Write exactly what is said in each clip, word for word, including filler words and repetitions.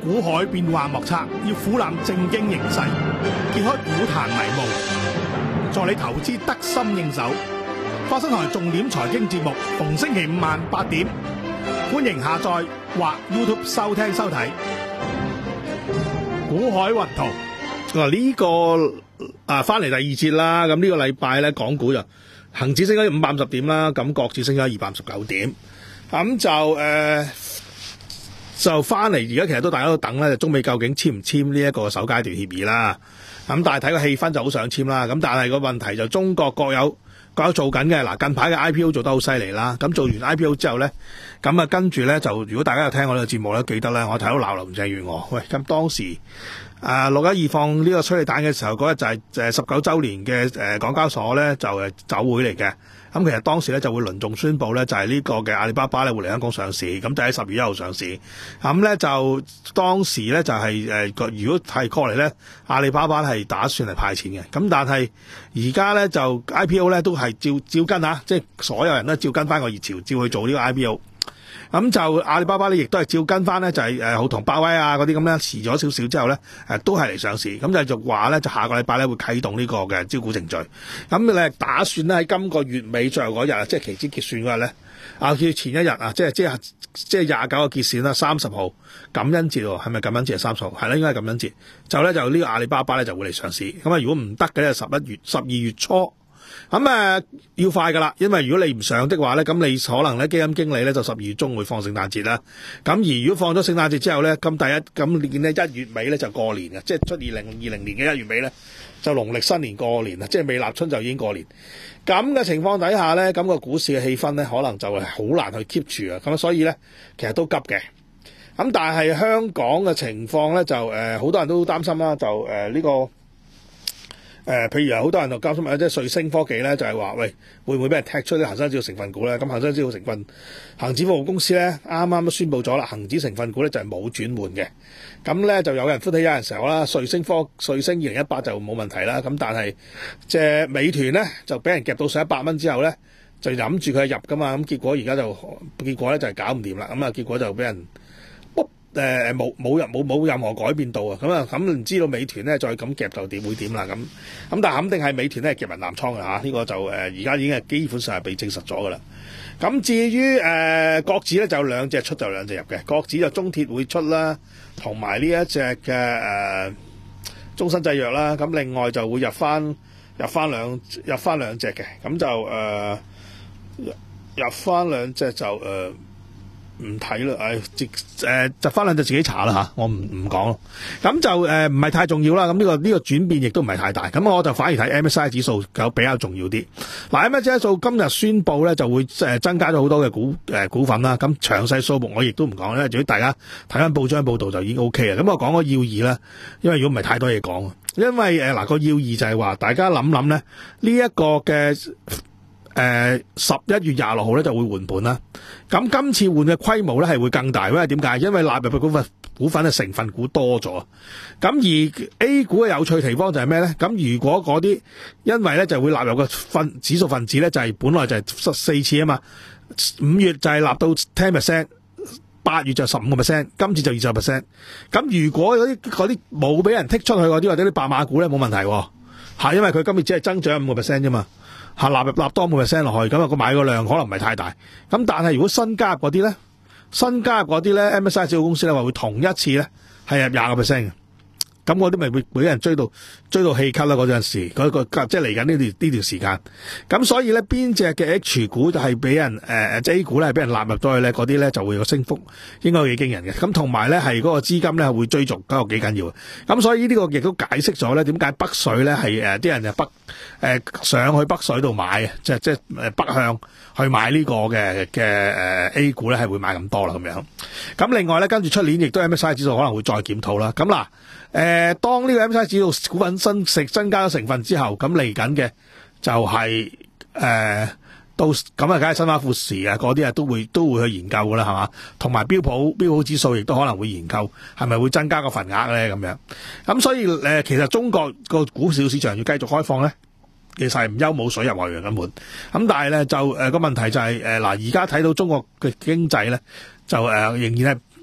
股海變幻莫測，要俯瞰正經形勢，揭開股壇迷霧，助你投資得心應手。花生台重點財經節目，逢星期五晚八點，歡迎下載或 YouTube 收聽收睇。股海雲圖嗱呢個啊翻嚟第二節啦，咁呢個禮拜咧港股就恒指升咗五百五十點啦，咁國指升咗二百五十九點，咁就誒。呃就翻嚟，而家其實都大家都等咧，就中美究竟簽唔簽呢一個首階段協議啦。咁但係睇個氣氛就好想簽啦。咁但係個問題就中國各有各有做緊嘅。嗱，近排嘅 I P O 做得好犀利啦。咁做完 I P O 之後咧，咁啊跟住咧就如果大家有聽我呢個節目咧，記得咧我睇到鬧林鄭月娥。喂，咁當時啊六一二放呢個催淚彈嘅時候，嗰日就係誒十九週年嘅誒港交所咧就誒酒會嚟嘅。咁其實當時咧就會隆重宣佈咧，就係呢個嘅阿里巴巴咧會嚟香港上市，咁就喺十月一號上市。咁咧就當時咧就係誒，如果係過嚟咧，阿里巴巴係打算係派錢嘅。咁但係而家咧就 I P O 咧都係照照跟嚇，即係所有人都照跟翻個熱潮，照去做呢個 I P O。咁就阿里巴巴咧，亦都係照跟翻咧，就係誒好同百威啊嗰啲咁咧，遲咗少少之後咧，誒都係嚟上市。咁就就話咧，就下個禮拜咧會啟動呢個嘅招股程序。咁咧打算咧喺今個月尾最後嗰日，即係期指結算嗰日咧，啊佢前一日啊，即係即係即係廿九個結算啦，三十號感恩節喎，係咪感恩節係三十號？係啦，應該係感恩節。就咧就呢個阿里巴巴咧就會嚟上市。咁啊，如果唔得嘅咧，十一月十二月初。咁誒、呃、要快噶啦，因為如果你唔上的話咧，咁你可能咧基金經理咧就十二月中會放聖誕節啦。咁而如果放咗聖誕節之後咧，咁第一咁你見咧一月尾咧就過年嘅，即係出二零二零年嘅一月尾咧就農曆新年過年啦，即係未立春就已經過年。咁嘅情況底下咧，咁個股市嘅氣氛咧可能就係好難去 keep 住啊。咁所以咧其實都急嘅。咁但係香港嘅情況咧就誒好、呃、多人都擔心啦，就誒呢、呃呢個。誒、呃，譬如有好多人就交心即係瑞聲科技咧，就係、是、話喂，會唔會俾人踢出啲恒生指數成分股咧？咁恒生指數成分恒指服務公司咧，啱啱都宣布咗啦，恒指成分股咧就係冇轉換嘅。咁咧就有人歡喜有人愁啦。瑞聲科瑞聲二零一八就冇問題啦。咁但係即係美團咧就俾人夾到上一百蚊之後咧，就諗住佢入噶嘛。咁結果而家就結果咧就係搞唔掂啦。咁啊結果就俾人。誒冇冇任冇冇任何改變到啊！咁啊咁唔知道美團咧再咁夾就點會點啦咁咁，但係肯定係美團咧夾人南倉㗎嚇，呢、這個就誒而家已經係基本上係被證實咗㗎啦。咁至於誒、呃、國指咧就兩隻出就兩隻入嘅，國指就中鐵會出啦，同埋呢一隻嘅誒中生製藥啦，咁另外就會入翻入翻兩入翻兩隻嘅，咁就誒、呃、入翻兩隻就誒。呃唔睇啦，誒，直誒集翻兩隻自己查啦嚇，我唔唔講咯。咁就誒唔係太重要啦。咁呢個呢個轉變亦都唔係太大。咁我就反而睇 M S C I 指數有比較重要啲。嗱 M S C I 指數今日宣布咧就會誒增加咗好多嘅股誒股份啦。咁詳細數目我亦都唔講咧，如果大家睇翻報章報道就已經 O K 啦。咁我講個要義啦，因為如果唔係太多嘢講。因為誒嗱個要義就係話大家諗諗咧呢一個嘅。誒十一月廿六號咧就會換盤啦，咁今次換嘅規模咧係會更大，因為點解？因為納入嘅股份股份嘅成分股多咗，咁而 A 股嘅有趣地方就係咩咧？咁如果嗰啲因為咧就會納入個分指數分子咧就係、是、本來就係四次啊嘛，五月就係納到 ten percent， 八月就十五個 percent， 今次就二十 percent。咁如果嗰啲嗰啲冇俾人剔出去嗰啲或者啲白馬股咧冇問題喎，係因為佢今月只係增長五個 percent 啫嘛。嚇納入納多五 percent 落去，咁啊個買個量可能唔係太大。咁但係如果新加入嗰啲咧，新加入嗰啲咧 M S C I 指數公司咧話會同一次咧係入廿個 percent 嘅。咁嗰啲咪會俾人追到追到氣咳啦嗰陣時，嗰、嗰個即係嚟緊呢段呢段時間。咁所以咧邊隻嘅 H 股就係俾人誒誒即係 A 股咧係俾人納入咗去咧，嗰啲咧就會有升幅應該幾驚人嘅。咁同埋咧係嗰個資金咧會追逐嗰個幾緊要嘅。咁所以呢個亦都解釋咗咧點解北水咧係誒啲人就北誒、呃、上去北水度買啊，即係即係誒北向去買呢個嘅嘅誒 A 股咧係會買咁多啦咁樣。咁另外咧跟住出年亦都 M S C I 指數可能會再檢討啦。咁嗱。誒、呃，當呢個 M S C I 指數股份新食增加咗成分之後，咁嚟緊嘅就係、是、誒、呃、到咁啊，梗係新華富時啊，嗰啲啊都會都會去研究噶啦，係嘛？同埋標普標普指數亦都可能會研究係咪會增加個份額咧咁樣。咁所以誒、呃，其實中國個股市市場要繼續開放咧，其實係唔憂冇水入外洋根本。咁但係咧就誒個、呃、問題就係誒嗱，而家睇到中國嘅經濟咧就誒、呃、仍然係。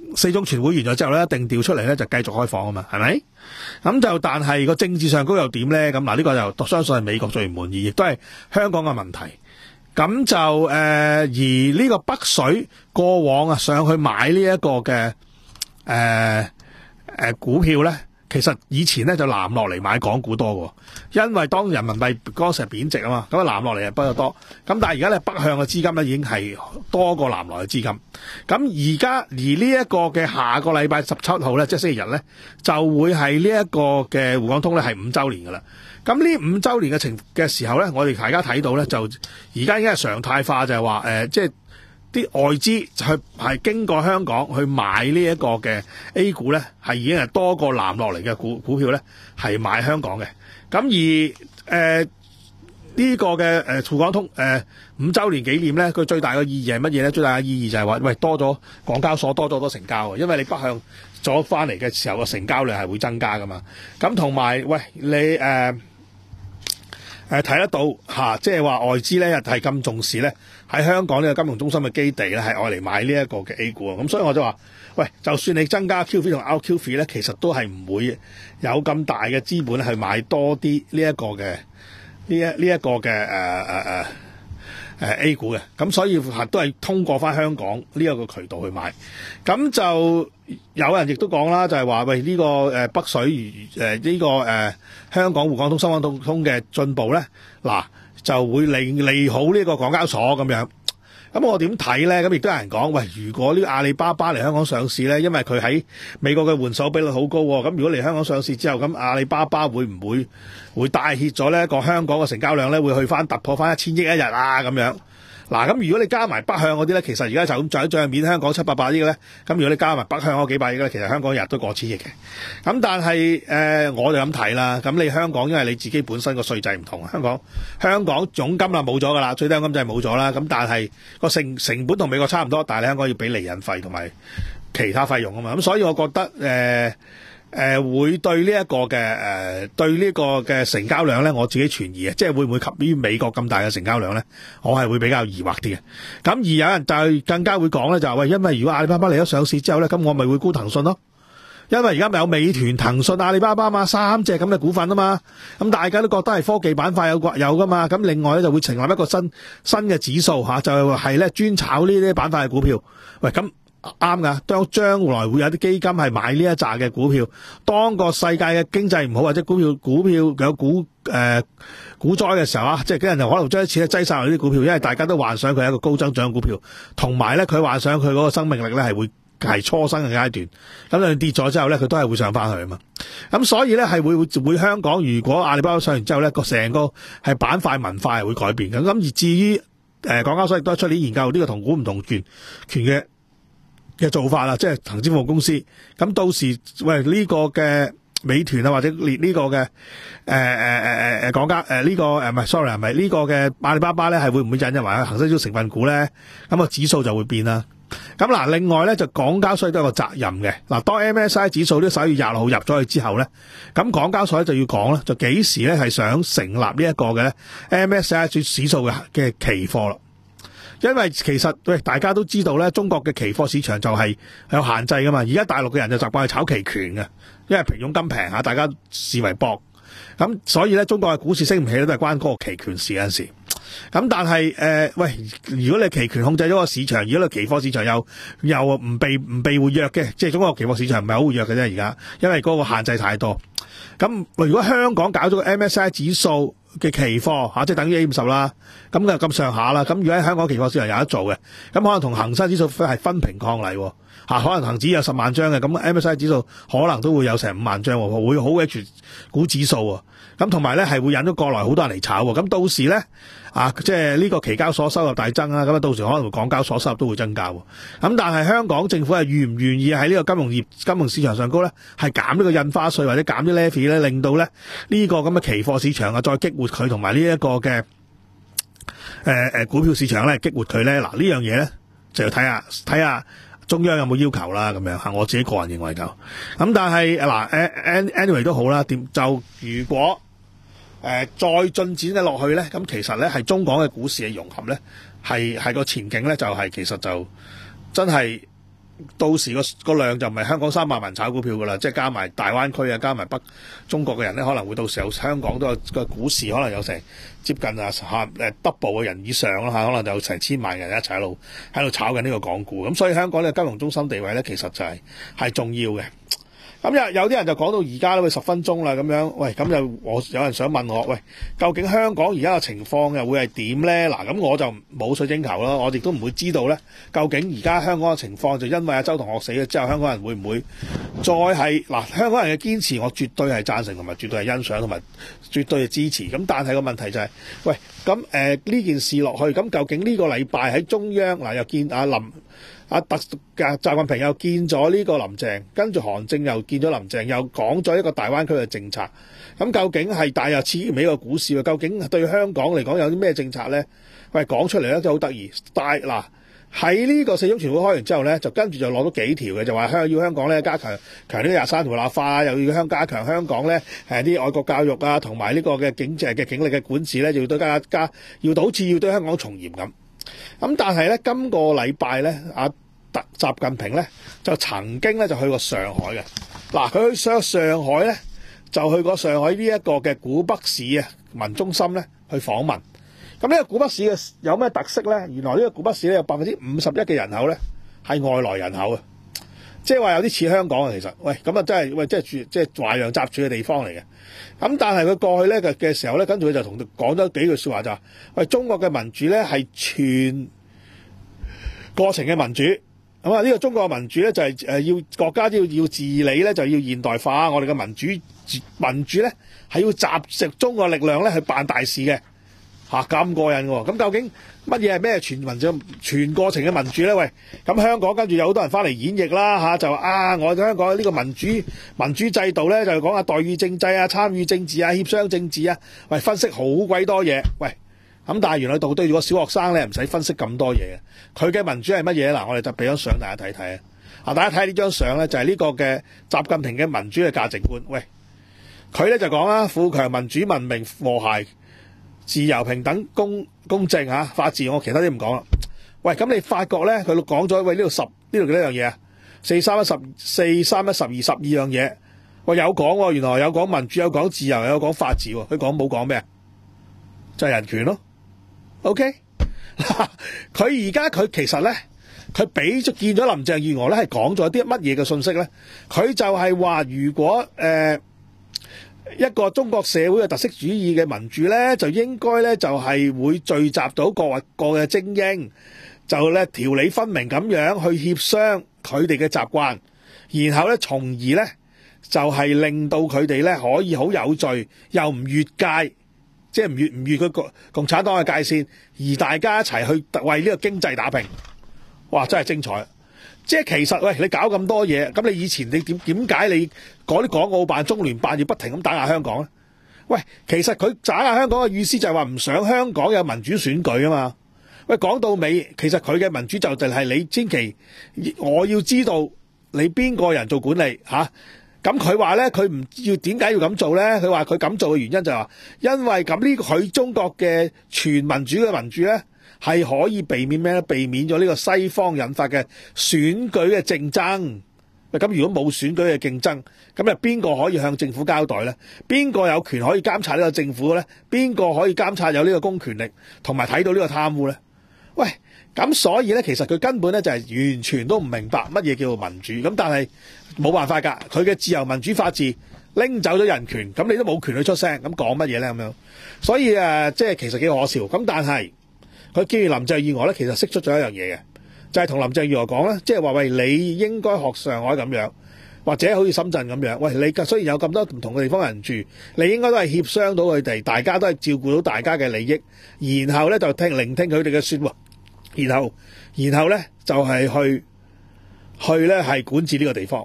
四中全會完咗之後咧，一定調出嚟咧就繼續開放啊嘛，係咪？咁就但係個政治上高又點咧？咁嗱呢個就相信係美國最唔滿意，亦都係香港嘅問題。咁就誒、呃、而呢個北水過往啊上去買呢一個嘅誒誒股票咧。其實以前咧就南落嚟買港股多喎，因為當人民幣嗰時係貶值啊嘛，咁啊南落嚟係比較多。咁但係而家咧北向嘅資金咧已經係多過南來嘅資金。咁而家而呢一個嘅下個禮拜十七號咧，即係星期日咧，就會係呢一個嘅滬港通咧係五週年噶啦。咁呢五週年嘅情嘅時候咧，我哋大家睇到咧就而家已經係常態化，就係話誒即係。啲外資去係經過香港去買呢一個嘅 A 股咧，係已經係多過南落嚟嘅股股票咧，係買香港嘅。咁而誒呢、呃這個嘅誒滬港通誒、呃、五週年紀念咧，佢最大嘅意義係乜嘢咧？最大嘅意義就係話，喂多咗港交所多咗好多成交啊！因為你北向咗翻嚟嘅時候，個成交量係會增加噶嘛。咁同埋喂你誒。呃誒睇得到嚇，即係話外資咧係咁重視咧喺香港呢個金融中心嘅基地咧，係愛嚟買呢一個嘅 A 股啊！咁所以我就話，喂，就算你增加 Q 費同 out Q 費咧，其實都係唔會有咁大嘅資本去買多啲呢一個嘅呢一呢一個嘅誒誒誒誒 A 股嘅。咁所以都係通過翻香港呢一個渠道去買。咁就有人亦都講啦，就係話喂呢個誒北水誒呢個誒香港滬港通、深港通嘅進步咧，嗱就會利利好呢個港交所咁樣。咁我點睇咧？咁亦都有人講，喂，如果呢個阿里巴巴嚟香港上市咧，因為佢喺美國嘅換手比率好高喎，咁如果嚟香港上市之後，咁阿里巴巴會唔會會帶挈咗呢個香港嘅成交量咧，會去翻突破翻一千億一日啊咁樣？嗱，咁如果你加埋北向嗰啲咧，其實而家就咁在帳面香港七百八億咧，咁如果你加埋北向嗰幾百億咧，其實香港日都過千億嘅。咁但係誒、呃，我就咁睇啦。咁你香港因為你自己本身個稅制唔同，香港香港總金啊冇咗噶啦，最低金就係冇咗啦。咁但係個成成本同美國差唔多，但係你香港要俾厘印費同埋其他費用啊嘛。咁所以我覺得誒。呃誒、呃，會對呢一個嘅誒、呃，對呢個嘅成交量咧，我自己存疑嘅，即係會唔會及於美國咁大嘅成交量咧？我係會比較疑惑啲嘅。咁而有人就更加會講咧，就係、是、喂，因為如果阿里巴巴嚟咗上市之後咧，咁我咪會沽騰訊咯。因為而家咪有美團、騰訊、阿里巴巴嘛，三隻咁嘅股份啊嘛。咁大家都覺得係科技板塊有有噶嘛。咁另外咧就會成立一個新新嘅指數吓，就係咧專炒呢啲板塊嘅股票。喂，咁。啱噶，當將來會有啲基金係買呢一紮嘅股票，當個世界嘅經濟唔好或者股票股票有股誒、呃、股災嘅時候啊，即係啲人就可能將啲錢擠晒落呢啲股票，因為大家都幻想佢係一個高增長股票，同埋咧佢幻想佢嗰個生命力咧係會係初生嘅階段，咁你跌咗之後咧佢都係會上翻去啊嘛，咁所以咧係會會會香港如果阿里巴巴上完之後咧個成個係板塊文化係會改變嘅，咁而至於誒港交所亦都係出年研究呢個同股唔同權權嘅。嘅做法啦，即係恒指服務公司，咁到時喂呢、這個嘅美團啊，或者連呢個嘅誒誒誒誒誒港交誒呢個誒唔係 sorry 係咪呢個嘅阿里巴巴咧係會唔會引入埋恒生指數成分股咧？咁個指數就會變啦。咁嗱，另外咧就港交所都有個責任嘅。嗱，當 M S C I 指數呢十一月廿六號入咗去之後咧，咁港交所就要講啦，就幾時咧係想成立呢一個嘅咧 M S C I 指數嘅嘅期貨啦。因為其實喂，大家都知道咧，中國嘅期貨市場就係有限制噶嘛。而家大陸嘅人就習慣去炒期權嘅，因為平佣金平吓，大家視為博。咁所以咧，中國嘅股市升唔起咧，都係關嗰個期權事嗰陣時。咁但係誒、呃，喂，如果你期權控制咗個市場，如果你期貨市場又又唔被唔被活躍嘅，即係中國期貨市場唔係好活躍嘅啫。而家因為嗰個限制太多。咁如果香港搞咗個 M S C I 指數嘅期貨吓，即係等於 A 五十啦，咁就咁上下啦。咁如果喺香港期貨市場有得做嘅，咁可能同恒生指數係分庭抗禮吓，可能恒指有十萬張嘅，咁 M S C I 指數可能都會有成五萬張，會好嘅全股指數。咁同埋咧係會引咗過來好多人嚟炒。咁到時咧啊，即係呢個期交所收入大增啦，咁啊到時可能港交所收入都會增加。咁但係香港政府係願唔願意喺呢個金融業、金融市場上高咧，係減呢個印花稅或者減啲 levy 咧，令到咧呢個咁嘅期貨市場啊再激活佢，同埋呢一個嘅誒誒股票市場咧激活佢咧？嗱，呢樣嘢咧就要睇下睇下中央有冇要求啦，咁樣吓，我自己個人認為就咁。但係嗱誒 anyway 都好啦，點就如果誒、呃，再進展嘅落去咧，咁其實咧係中港嘅股市嘅融合咧，係係個前景咧就係、是、其實就真係到時個個量就唔係香港三百萬炒股票噶啦，即係加埋大灣區啊，加埋北中國嘅人咧，可能會到時候香港都有個股市可能有成接近啊嚇誒 double 嘅人以上啦嚇，可能就有成千萬人一齊喺度喺度炒緊呢個港股，咁所以香港呢個金融中心地位咧，其實就係、是、係重要嘅。咁有有啲人就講到而家都會十分鐘啦咁樣，喂咁又我有人想問我，喂究竟香港而家嘅情況又會係點咧？嗱咁我就冇水晶球啦，我亦都唔會知道咧。究竟而家香港嘅情況就因為阿周同學死咗之後，香港人會唔會再係嗱？香港人嘅堅持，我絕對係贊成同埋絕對係欣賞同埋絕對係支持。咁但係個問題就係、是，喂咁誒呢件事落去，咁究竟呢個禮拜喺中央嗱又見阿林。阿特嘅習近平又見咗呢個林鄭，跟住韓正又見咗林鄭，又講咗一個大灣區嘅政策。咁究竟係大又刺激美個股市喎？究竟對香港嚟講有啲咩政策咧？喂，講出嚟咧都好得意。但嗱喺呢個四中全會開完之後咧，就跟住就攞咗幾條嘅，就話香要香港咧加強強呢個廿三條立法，又要香加強香港咧誒啲愛國教育啊，同埋呢個嘅警政嘅警力嘅管治咧，就要對加加要好似要對香港從嚴咁。咁但係咧，今個禮拜咧，阿特習近平咧就曾經咧就去過上海嘅。嗱，佢去上上海咧就去過上海呢一個嘅古北市啊文中心咧去訪問。咁呢個古北市嘅有咩特色咧？原來呢個古北市咧有百分之五十一嘅人口咧係外來人口啊，即係話有啲似香港啊。其實，喂咁啊真係喂，即係住即係華洋雜處嘅地方嚟嘅。咁但係佢過去咧嘅嘅時候咧，跟住佢就同講咗幾句說話就話：喂，中國嘅民主咧係全過程嘅民主。咁啊，呢個中國嘅民主咧就係誒要國家都要要治理咧就要現代化。我哋嘅民主民主咧係要集集中國力量咧去辦大事嘅。嚇咁過癮喎！咁究竟乜嘢係咩全民主全過程嘅民主咧？喂，咁香港跟住有好多人翻嚟演繹啦嚇，就啊我哋香港呢個民主民主制度咧就講下代議政制啊、參與政治啊、協商政治啊，喂分析好鬼多嘢，喂咁但係原來到對住個小學生咧唔使分析咁多嘢嘅，佢嘅民主係乜嘢？嗱，我哋就俾張相大家睇睇啊！啊，大家睇呢張相咧就係呢個嘅習近平嘅民主嘅價值觀。喂，佢咧就講啦，富強民主文明和諧。自由平等公公正嚇、啊、法治，我其他啲唔講啦。喂，咁你發覺咧，佢講咗喂呢度十呢度幾多樣嘢啊？四三一十四三一十二十二樣嘢。喂，有講喎，原來有講民主，有講自由，有講法治喎。佢講冇講咩？就係、是、人權咯。OK，佢而家佢其實咧，佢俾咗見咗林鄭月娥咧，係講咗啲乜嘢嘅信息咧？佢就係話，如果誒。呃一個中國社會嘅特色主義嘅民主咧，就應該咧就係會聚集到各個嘅精英，就咧條理分明咁樣去協商佢哋嘅習慣，然後咧從而咧就係令到佢哋咧可以好有序，又唔越界，即係唔越唔越佢共共產黨嘅界線，而大家一齊去為呢個經濟打拼。哇！真係精彩。即係其實喂，你搞咁多嘢，咁你以前你點點解你嗰啲港澳辦、中聯辦要不停咁打壓香港咧？喂，其實佢打壓香港嘅意思就係話唔想香港有民主選舉啊嘛。喂，講到尾，其實佢嘅民主就就係你千祈我要知道你邊個人做管理嚇。咁佢話咧，佢唔要點解要咁做咧？佢話佢咁做嘅原因就係話，因為咁呢個佢中國嘅全民主嘅民主咧。係可以避免咩咧？避免咗呢個西方引發嘅選舉嘅競爭。咁如果冇選舉嘅競爭，咁啊邊個可以向政府交代咧？邊個有權可以監察呢個政府咧？邊個可以監察有呢個公權力，同埋睇到呢個貪污咧？喂，咁所以咧，其實佢根本咧就係完全都唔明白乜嘢叫做民主。咁但係冇辦法㗎，佢嘅自由民主法治拎走咗人權，咁你都冇權去出聲，咁講乜嘢咧？咁樣，所以誒，即係其實幾可笑。咁但係。佢見完林鄭月娥咧，其實釋出咗一樣嘢嘅，就係、是、同林鄭月娥講咧，即係話喂，你應該學上海咁樣，或者好似深圳咁樣，喂，你雖然有咁多唔同嘅地方人住，你應該都係協商到佢哋，大家都係照顧到大家嘅利益，然後咧就聽聆聽佢哋嘅説話，然後然後咧就係、是、去去咧係管治呢個地方。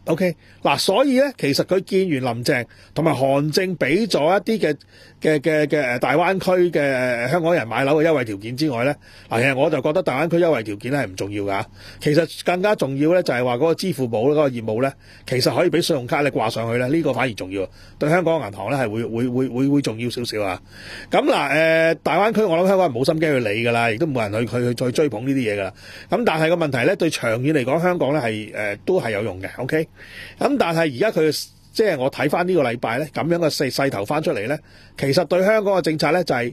OK 嗱，所以咧，其實佢見完林鄭同埋韓正俾咗一啲嘅嘅嘅嘅誒大灣區嘅香港人買樓嘅優惠條件之外咧，嗱，其實我就覺得大灣區優惠條件咧係唔重要㗎。其實更加重要咧就係話嗰個支付寶嗰個業務咧，其實可以俾信用卡咧掛上去咧，呢、這個反而重要，對香港銀行咧係會會會會會重要少少啊。咁嗱誒，大灣區我諗香港人冇心機去理㗎啦，亦都冇人去去去再追捧呢啲嘢㗎啦。咁但係個問題咧，對長遠嚟講，香港咧係誒都係有用嘅。OK。咁但係而家佢即係我睇翻呢個禮拜咧，咁樣嘅勢勢頭翻出嚟咧，其實對香港嘅政策咧就係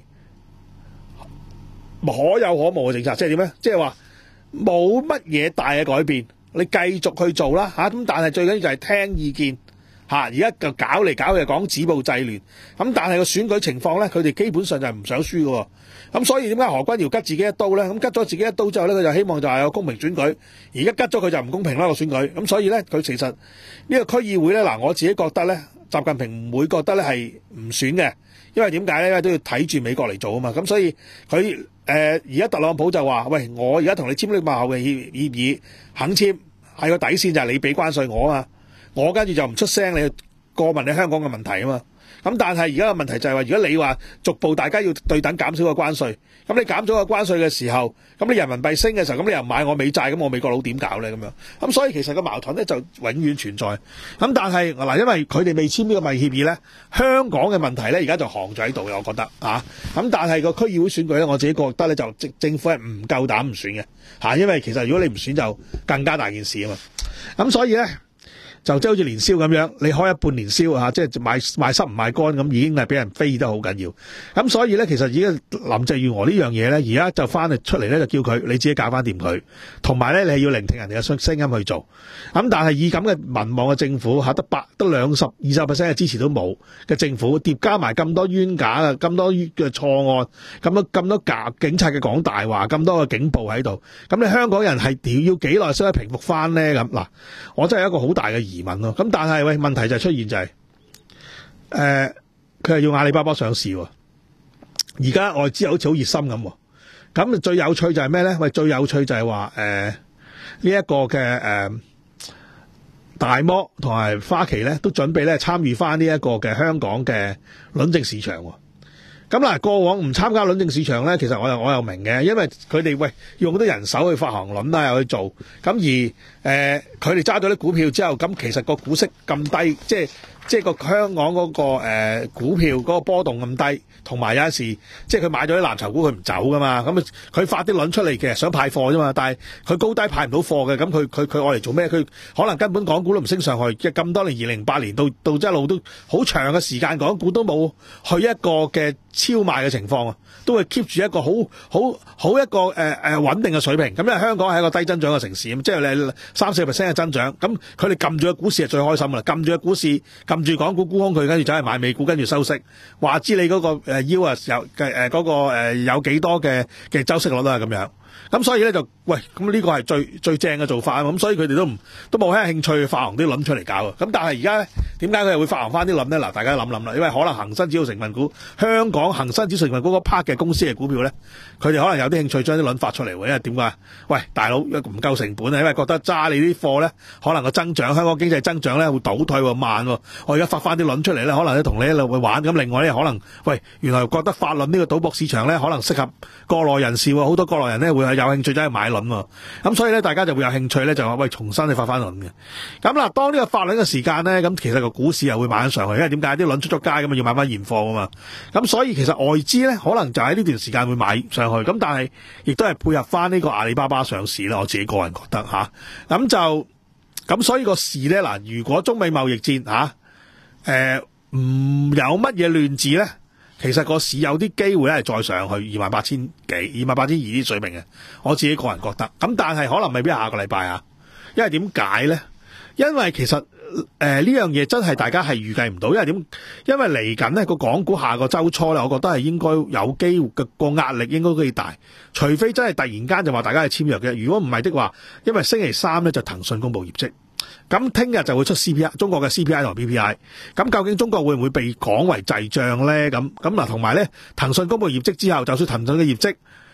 可有可無嘅政策，即係點咧？即係話冇乜嘢大嘅改變，你繼續去做啦嚇。咁但係最緊要就係聽意見嚇。而家就搞嚟搞去講止暴制亂，咁但係個選舉情況咧，佢哋基本上就係唔想輸嘅。咁所以點解何君堯吉自己一刀咧？咁吉咗自己一刀之後咧，佢就希望就係有公平選舉。而家吉咗佢就唔公平啦個選舉。咁所以咧，佢其實呢個區議會咧，嗱我自己覺得咧，習近平唔會覺得咧係唔選嘅，因為點解咧？因為都要睇住美國嚟做啊嘛。咁所以佢誒而家特朗普就話：喂，我而家同你簽呢個貿易協協議，肯簽係個底線就係你俾關稅我啊嘛，我跟住就唔出聲，你過問你香港嘅問題啊嘛。咁但係而家嘅問題就係話，如果你話逐步大家要對等減少個關稅，咁你減咗個關稅嘅時候，咁你人民幣升嘅時候，咁你又買我美債，咁我美國佬點搞咧？咁樣咁所以其實個矛盾咧就永遠存在。咁但係嗱，因為佢哋未簽呢個貿易協議咧，香港嘅問題咧而家就行咗喺度嘅，我覺得啊。咁但係個區議會選舉咧，我自己覺得咧就政政府係唔夠膽唔選嘅嚇，因為其實如果你唔選就更加大件事啊嘛。咁所以咧。就即係好似年宵咁樣，你開一半年宵啊，即係賣賣濕唔賣乾咁，已經係俾人飛得好緊要。咁所以咧，其實而家林鄭月娥呢樣嘢咧，而家就翻嚟出嚟咧，就叫佢你自己搞翻掂佢，同埋咧你係要聆聽人哋嘅聲聲音去做。咁但係以咁嘅民望嘅政府嚇，得百得兩十二十 percent 嘅支持都冇嘅政府，疊加埋咁多冤假啊，咁多嘅錯案，咁多咁多假警察嘅講大話，咁多嘅警暴喺度，咁你香港人係要幾耐先可以平復翻咧？咁嗱，我真係一個好大嘅疑問咯。咁但係喂，問題就係出現就係、是，誒、呃，佢係要阿里巴巴上市喎。而家外資好似好熱心咁。咁最有趣就係咩咧？喂，最有趣就係話，誒、呃，呢、這、一個嘅誒、呃、大摩同埋花旗咧，都準備咧參與翻呢一個嘅香港嘅輪證市場。咁嗱，過往唔參加輪證市場咧，其實我又我又明嘅，因為佢哋喂用好多人手去發行輪啦，又去做，咁而誒佢哋揸咗啲股票之後，咁其實個股息咁低，即係即係個香港嗰、嗰個、呃、股票嗰個波動咁低，同埋有陣時即係佢買咗啲藍籌股佢唔走噶嘛，咁佢發啲輪出嚟其實想派貨啫嘛，但係佢高低派唔到貨嘅，咁佢佢佢愛嚟做咩？佢可能根本港股都唔升上去，即係咁多年二零零八年到到一路都好長嘅時間，港股都冇去一個嘅超賣嘅情況啊，都會 keep 住一個好好好一個誒誒穩定嘅水平。咁因為香港係一個低增長嘅城市，咁即係你三四 percent 嘅增長，咁佢哋撳住個股市係最開心噶啦，撳住個股市，撳住港股沽空佢，跟住走去買美股，跟住收息，話知你嗰個誒腰啊有誒嗰個誒有幾多嘅嘅周息率啦咁樣。咁所以咧就喂，咁呢個係最最正嘅做法啊！咁所以佢哋都唔都冇咩興趣發行啲輪出嚟搞啊！咁但係而家咧點解佢又會發行翻啲輪咧？嗱，大家諗諗啦，因為可能恒生指數成分股、香港恒生指數成分股嗰 part 嘅公司嘅股票咧，佢哋可能有啲興趣將啲輪發出嚟喎。因為點解？喂，大佬唔夠成本啊！因為覺得揸你啲貨咧，可能個增長香港經濟增長咧會倒退喎、慢喎。我而家發翻啲輪出嚟咧，可能咧同你一路去玩。咁另外咧，可能喂原來覺得發輪呢個賭博市場咧，可能適合國內人士喎。好多國內人咧會係有興趣走去買輪喎。咁所以咧，大家就會有興趣咧，就話喂，重新去發翻輪嘅。咁嗱，當呢個發輪嘅時間咧，咁其實個股市又會買上去，因為點解啲輪出咗街咁啊，要買翻現貨啊嘛。咁所以其實外資咧，可能就喺呢段時間會買上去。咁但係亦都係配合翻呢個阿里巴巴上市啦。我自己個人覺得吓，咁就咁所以個市咧嗱，如果中美貿易戰吓，誒唔有乜嘢亂子咧？其實個市有啲機會咧係再上去二萬八千幾、二萬八千二啲水平嘅，我自己個人覺得。咁但係可能未必下個禮拜啊，因為點解咧？因為其實誒呢、呃、樣嘢真係大家係預計唔到，因為點？因為嚟緊呢個港股下個週初咧，我覺得係應該有機會嘅個壓力應該幾大，除非真係突然間就話大家係簽約嘅。如果唔係的話，因為星期三咧就騰訊公布業績。咁聽日就會出 C P I， 中國嘅 C P I 同 P P I。咁究竟中國會唔會被講為滯脹咧？咁咁嗱，同埋咧，騰訊公布業績之後，就算騰訊嘅業績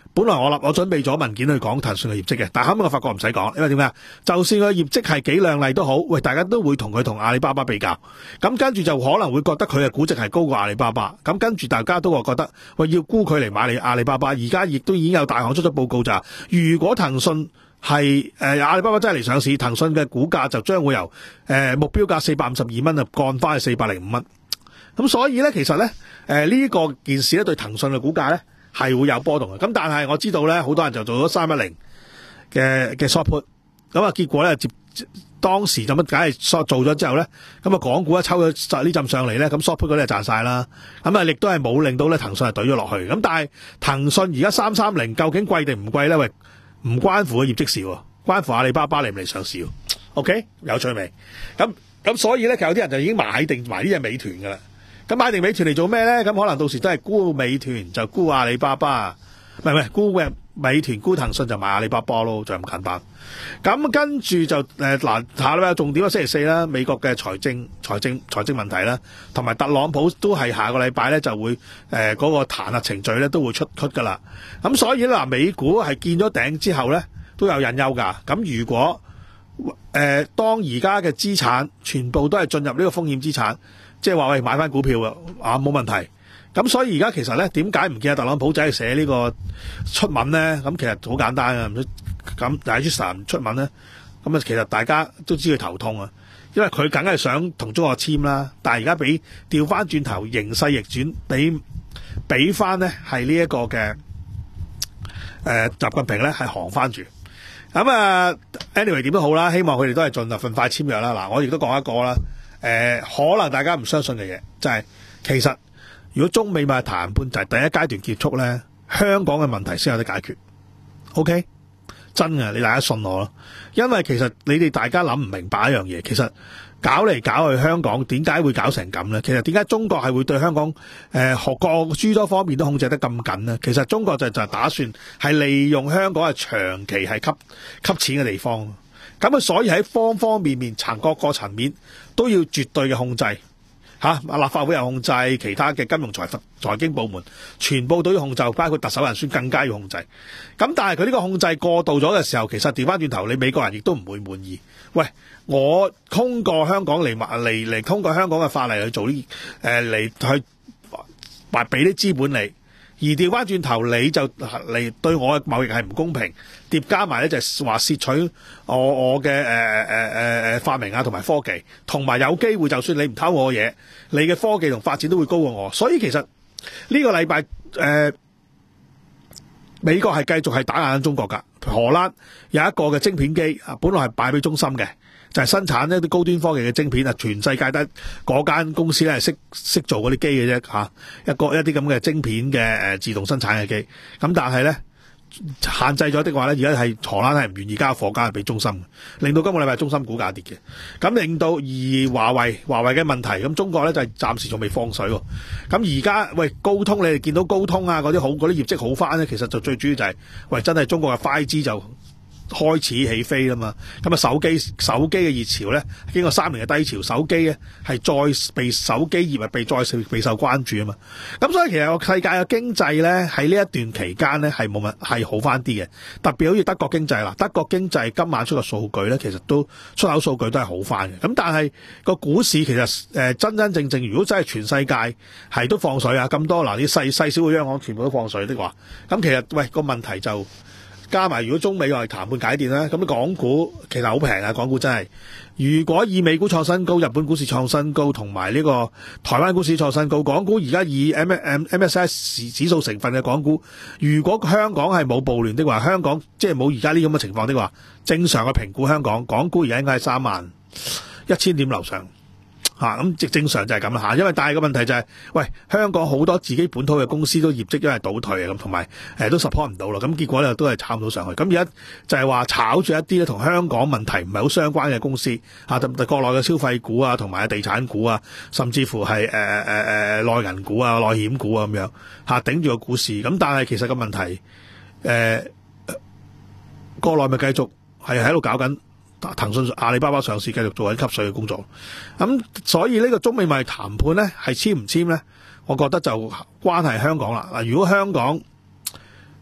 本來我立我準備咗文件去講騰訊嘅業績嘅，但後尾我發覺唔使講，因為點解？就算個業績係幾靚麗都好，喂，大家都會同佢同阿里巴巴比較，咁跟住就可能會覺得佢嘅估值係高過阿里巴巴，咁跟住大家都話覺得喂，要沽佢嚟買你阿里巴巴。而家亦都已經有大行出咗報告就係，如果騰訊係誒阿里巴巴真係嚟上市，騰訊嘅股價就將會由誒、呃、目標價四百五十二蚊啊降翻去四百零五蚊。咁所以咧，其實咧誒呢個、呃、件事咧對騰訊嘅股價咧係會有波動嘅。咁但係我知道咧，好多人就做咗三一零嘅嘅 short put， 咁啊結果咧接當時就乜梗係 short 做咗之後咧，咁啊港股一抽咗呢陣上嚟咧，咁 short put 嗰啲就賺晒啦。咁啊亦都係冇令到咧騰訊係懟咗落去。咁但係騰訊而家三三零究竟貴定唔貴咧？喂，唔關乎個業績事喎，關乎阿里巴巴嚟唔嚟上市喎。OK， 有趣未？咁咁所以咧，其實有啲人就已經買定埋呢隻美團噶啦。咁買定美團嚟做咩咧？咁可能到時都係沽美團就沽阿里巴巴，唔係唔係沽嘅美團沽騰訊就買阿里巴巴咯，就咁簡單。咁跟住就誒嗱下禮拜重點啊，星期四啦，美國嘅財政財政財政問題啦，同埋特朗普都係下個禮拜咧就會誒嗰、呃那個彈劾程序咧都會出出噶啦。咁所以嗱，美股係見咗頂之後咧都有隱憂噶。咁如果誒、呃、當而家嘅資產全部都係進入呢個風險資產。即係話喂買翻股票啊冇問題，咁所以而家其實咧點解唔見阿特朗普仔寫呢個出文咧？咁其實好簡單啊，咁但係 Tristan 出文咧，咁啊其實大家都知佢頭痛啊，因為佢梗係想同中國簽啦，但係而家俾調翻轉頭形勢逆轉，俾俾翻咧係呢一個嘅誒習近平咧係行翻住，咁啊 anyway 點都好啦，希望佢哋都係盡量盡快簽約啦。嗱，我亦都講一個啦。誒、呃，可能大家唔相信嘅嘢，就係、是、其實如果中美貿易談判就係第一階段結束咧，香港嘅問題先有得解決。OK， 真嘅，你大家信我咯。因為其實你哋大家諗唔明白一樣嘢，其實搞嚟搞去香港點解會搞成咁咧？其實點解中國係會對香港誒學各諸多方面都控制得咁緊咧？其實中國就就打算係利用香港係長期係吸吸錢嘅地方。咁啊，所以喺方方面面、層各個層面都要絕對嘅控制，嚇、啊、立法會有控制，其他嘅金融財富財經部門全部都要控制，包括特首人選更加要控制。咁但係佢呢個控制過度咗嘅時候，其實調翻轉頭，你美國人亦都唔會滿意。喂，我通過香港嚟嚟嚟通過香港嘅法例去做呢誒嚟去話俾啲資本你。而調翻轉頭，你就嚟對我嘅貿易係唔公平，疊加埋咧就係話竊取我我嘅誒誒誒誒發明啊同埋科技，同埋有機會就算你唔偷我嘢，你嘅科技同發展都會高過我。所以其實呢個禮拜誒美國係繼續係打壓緊中國㗎。荷蘭有一個嘅晶片機啊，本來係擺俾中芯嘅，就係、是、生產一啲高端科技嘅晶片啊，全世界得嗰間公司咧係識識做嗰啲機嘅啫嚇，一個一啲咁嘅晶片嘅誒自動生產嘅機，咁但係咧限制咗的話咧，而家係荷蘭係唔願意交貨交俾中芯，令到今個禮拜中芯股價跌嘅，咁令到而華為華為嘅問題，咁中國咧就係暫時仲未放水喎，咁而家喂高通你哋見到高通啊嗰啲好嗰啲業績好翻咧，其實就最主要就係、是、喂真係中國嘅 五 G 就開始起飛啦嘛，咁啊手機手機嘅熱潮咧，經過三年嘅低潮，手機咧係再被手機業係被再備受關注啊嘛，咁所以其實個世界嘅經濟咧喺呢一段期間咧係冇乜係好翻啲嘅，特別好似德國經濟啦，德國經濟今晚出嘅數據咧，其實都出口數據都係好翻嘅，咁但係個股市其實誒、呃、真真正正如果真係全世界係都放水啊咁多嗱啲細細小嘅央行全部都放水的話，咁其實喂個問題就。加埋如果中美又係談判解電咧，咁港股其實好平啊！港股真係，如果以美股創新高、日本股市創新高同埋呢個台灣股市創新高，港股而家以 M M M S I 指數成分嘅港股，如果香港係冇暴亂的話，香港即係冇而家呢咁嘅情況的話，正常嘅評估香港港股而家應該係三萬一千點樓上。吓咁正正常就係咁啦吓，因為但係個問題就係、是，喂香港好多自己本土嘅公司都業績因為倒退啊咁，同埋誒都 support 唔到啦，咁結果咧都係炒唔到上去。咁而家就係話炒住一啲咧同香港問題唔係好相關嘅公司吓，特特國內嘅消費股啊，同埋地產股啊，甚至乎係誒誒誒內銀股啊、內險股啊咁樣吓頂住個股市。咁但係其實個問題誒、呃、國內咪繼續係喺度搞緊。騰訊、阿里巴巴上市繼續做緊吸水嘅工作，咁所以呢個中美貿易談判咧係簽唔簽咧？我覺得就關係香港啦。嗱，如果香港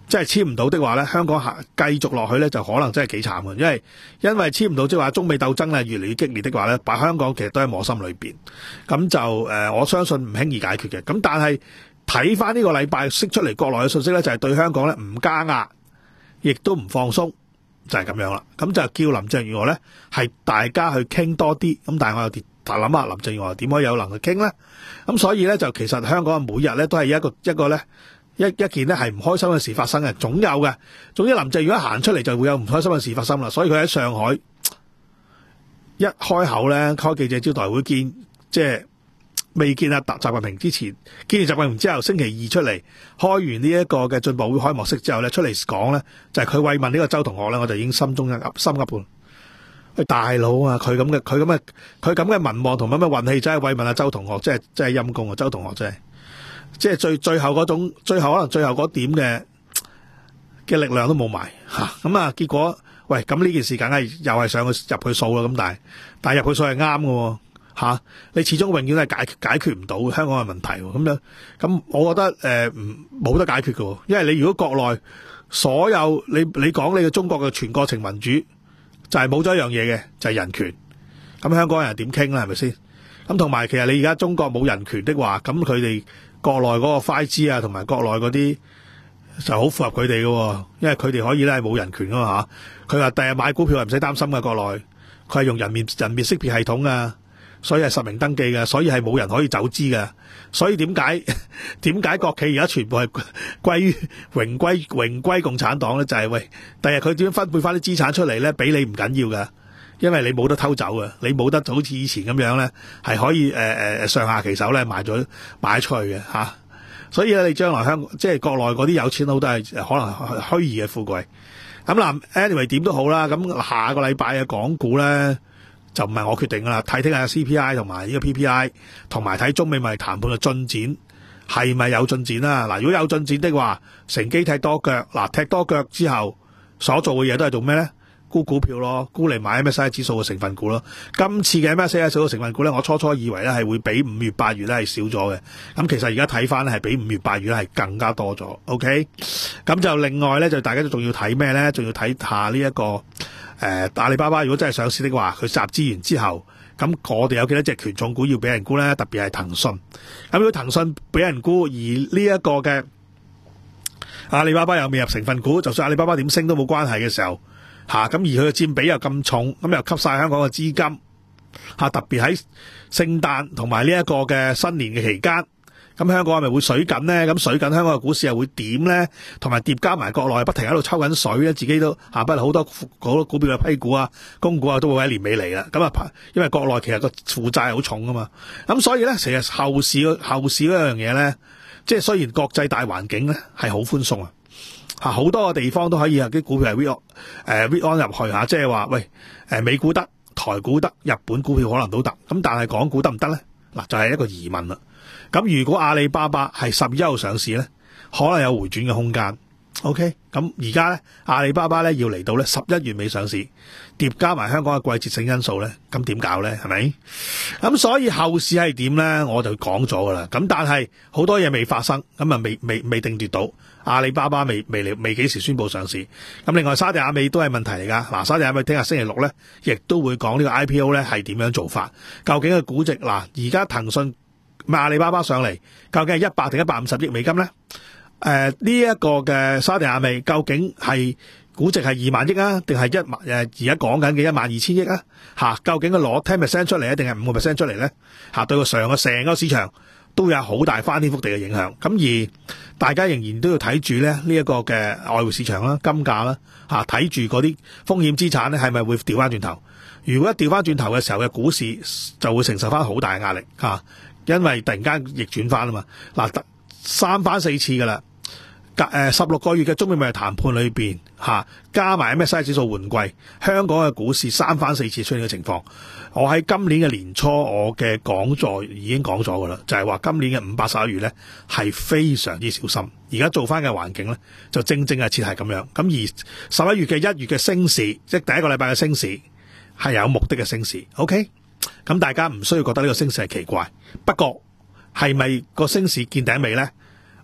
即係簽唔到的話咧，香港行繼續落去咧，就可能真係幾慘嘅，因為因為簽唔到即係話中美鬥爭咧越嚟越激烈的話咧，把香港其實都喺磨心裏邊，咁就誒、呃、我相信唔輕易解決嘅。咁但係睇翻呢個禮拜釋出嚟國內嘅信息咧，就係、是、對香港咧唔加壓，亦都唔放鬆，就係、是、咁樣啦。咁就叫林鄭月娥咧係大家去傾多啲，咁但係我又諗下林鄭月娥點可以有能力傾咧？咁所以咧就其實香港每日咧都係一個一個咧一一件咧係唔開心嘅事發生嘅，總有嘅。總之林鄭月娥行出嚟就會有唔開心嘅事發生啦。所以佢喺上海一開口咧開記者招待會見，即係未見阿習近平之前，見完習近平之後，星期二出嚟開完呢一個嘅進步會開幕式之後咧，出嚟講咧就係、是、佢慰問呢個周同學咧，我就已經心中一噏心噏半。喂，大佬啊，佢咁嘅佢咁嘅佢咁嘅民望同咁嘅運氣，真係慰問阿周同學，真係真係陰公啊！周同學真係，即係最最後嗰種，最後可能最後嗰點嘅嘅力量都冇埋吓，咁啊結果喂，咁呢件事梗係又係上去入去數啦，咁但係但係入去數係啱嘅吓，你始終永遠都係解解決唔到香港嘅問題咁樣，咁我覺得誒唔冇得解決嘅，因為你如果國內所有你你講你嘅中國嘅全過程民主。就係冇咗一樣嘢嘅，就係、是、人權。咁香港人點傾啦？係咪先？咁同埋其實你而家中國冇人權的話，咁佢哋國內嗰個 五 G 啊，同埋國內嗰啲就好符合佢哋嘅，因為佢哋可以咧係冇人權噶嘛嚇。佢話第日買股票係唔使擔心嘅，國內佢係用人面人面識別系統啊，所以係實名登記嘅，所以係冇人可以走資嘅。所以點解點解國企而家全部係歸於榮歸榮歸共產黨咧？就係、是、喂，第日佢點樣分配翻啲資產出嚟咧？俾你唔緊要㗎，因為你冇得偷走嘅，你冇得好似以前咁樣咧，係可以誒誒、呃、上下其手咧賣咗賣出去嘅嚇、啊。所以咧，你將來香港即係國內嗰啲有錢佬都係可能虛擬嘅富貴。咁嗱 anyway 點都好啦。咁下個禮拜嘅港股咧。就唔係我決定噶啦，睇聽下 C P I 同埋呢個 P P I， 同埋睇中美貿易談判嘅進展係咪有進展啦？嗱，如果有進展的話，乘機踢多腳，嗱踢多腳之後所做嘅嘢都係做咩咧？沽股票咯，沽嚟買 M S C I 指數嘅成分股咯。今次嘅 M S C I 指數嘅成分股咧，我初初以為咧係會比五月八月咧係少咗嘅，咁其實而家睇翻咧係比五月八月咧係更加多咗。OK， 咁就另外咧就大家都仲要睇咩咧？仲要睇下呢、這、一個。誒、呃，阿里巴巴如果真係上市的話，佢集資完之後，咁我哋有幾多隻權重股要俾人沽咧？特別係騰訊。咁如果騰訊俾人沽，而呢一個嘅阿里巴巴又未入成分股，就算阿里巴巴點升都冇關係嘅時候，吓、啊、咁而佢嘅佔比又咁重，咁又吸晒香港嘅資金，吓、啊、特別喺聖誕同埋呢一個嘅新年嘅期間。咁香港係咪會水緊呢？咁水緊香港嘅股市又會點呢？同埋疊加埋國內不停喺度抽緊水咧，自己都下不好多好多股票嘅批股啊、供股啊，都會喺年尾嚟啦。咁啊，因為國內其實個負債係好重噶嘛。咁所以咧，其實後市後市嗰樣嘢咧，即係雖然國際大環境咧係好寬鬆啊，嚇好多個地方都可以有啲股票係 read on 誒 read on 入去嚇，即係話喂誒美股得、台股得、日本股票可能都得，咁但係港股得唔得咧？嗱，就係一個疑問啦。咁如果阿里巴巴係十月一號上市咧，可能有回轉嘅空間。OK， 咁而家咧阿里巴巴咧要嚟到咧十一月尾上市，疊加埋香港嘅季節性因素咧，咁點搞咧？係咪？咁所以後市係點咧？我就講咗噶啦。咁但係好多嘢未發生，咁啊未未未定奪到。阿里巴巴未未嚟未幾時宣布上市。咁另外沙地阿美都係問題嚟噶。嗱，沙地阿美聽日星期六咧，亦都會講呢個 I P O 咧係點樣做法。究竟個估值嗱，而家騰訊阿里巴巴上嚟，究竟係一百定一百五十億美金咧？誒呢一個嘅沙地阿美究竟係估值係二萬億啊，定係一萬誒而家講緊嘅一萬二千億啊？嚇，究竟佢攞 ten percent 出嚟啊，定係五個 percent 出嚟咧？嚇，對個上個成個市場都有好大翻天覆地嘅影響。咁而大家仍然都要睇住咧呢一個嘅外匯市場啦、金價啦嚇，睇住嗰啲風險資產咧係咪會調翻轉頭？如果一調翻轉頭嘅時候嘅股市就會承受翻好大嘅壓力嚇，因為突然間逆轉翻啊嘛。嗱，三番四次噶啦。誒十六個月嘅中美貿易談判裏邊嚇，加埋 M S C I 指數換季，香港嘅股市三番四次出現嘅情況。我喺今年嘅年初，我嘅講座已經講咗噶啦，就係話今年嘅五百十一月咧係非常之小心。而家做翻嘅環境咧，就正正係切係咁樣。咁而十一月嘅一月嘅升市，即係第一個禮拜嘅升市，係有目的嘅升市。OK，咁大家唔需要覺得呢個升市係奇怪。不過係咪個升市見頂未咧？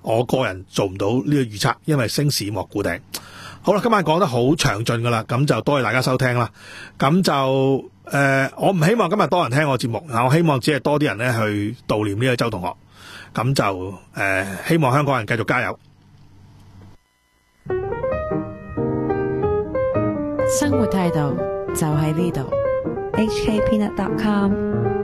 我個人做唔到呢個預測，因為升市莫估頂。好啦，今晚講得好詳盡噶啦，咁就多謝大家收聽啦。咁就誒、呃，我唔希望今日多人聽我節目，我希望只係多啲人咧去悼念呢個周同學。咁就誒、呃，希望香港人繼續加油。 生活態度就喺呢度。 H K Peanut dot com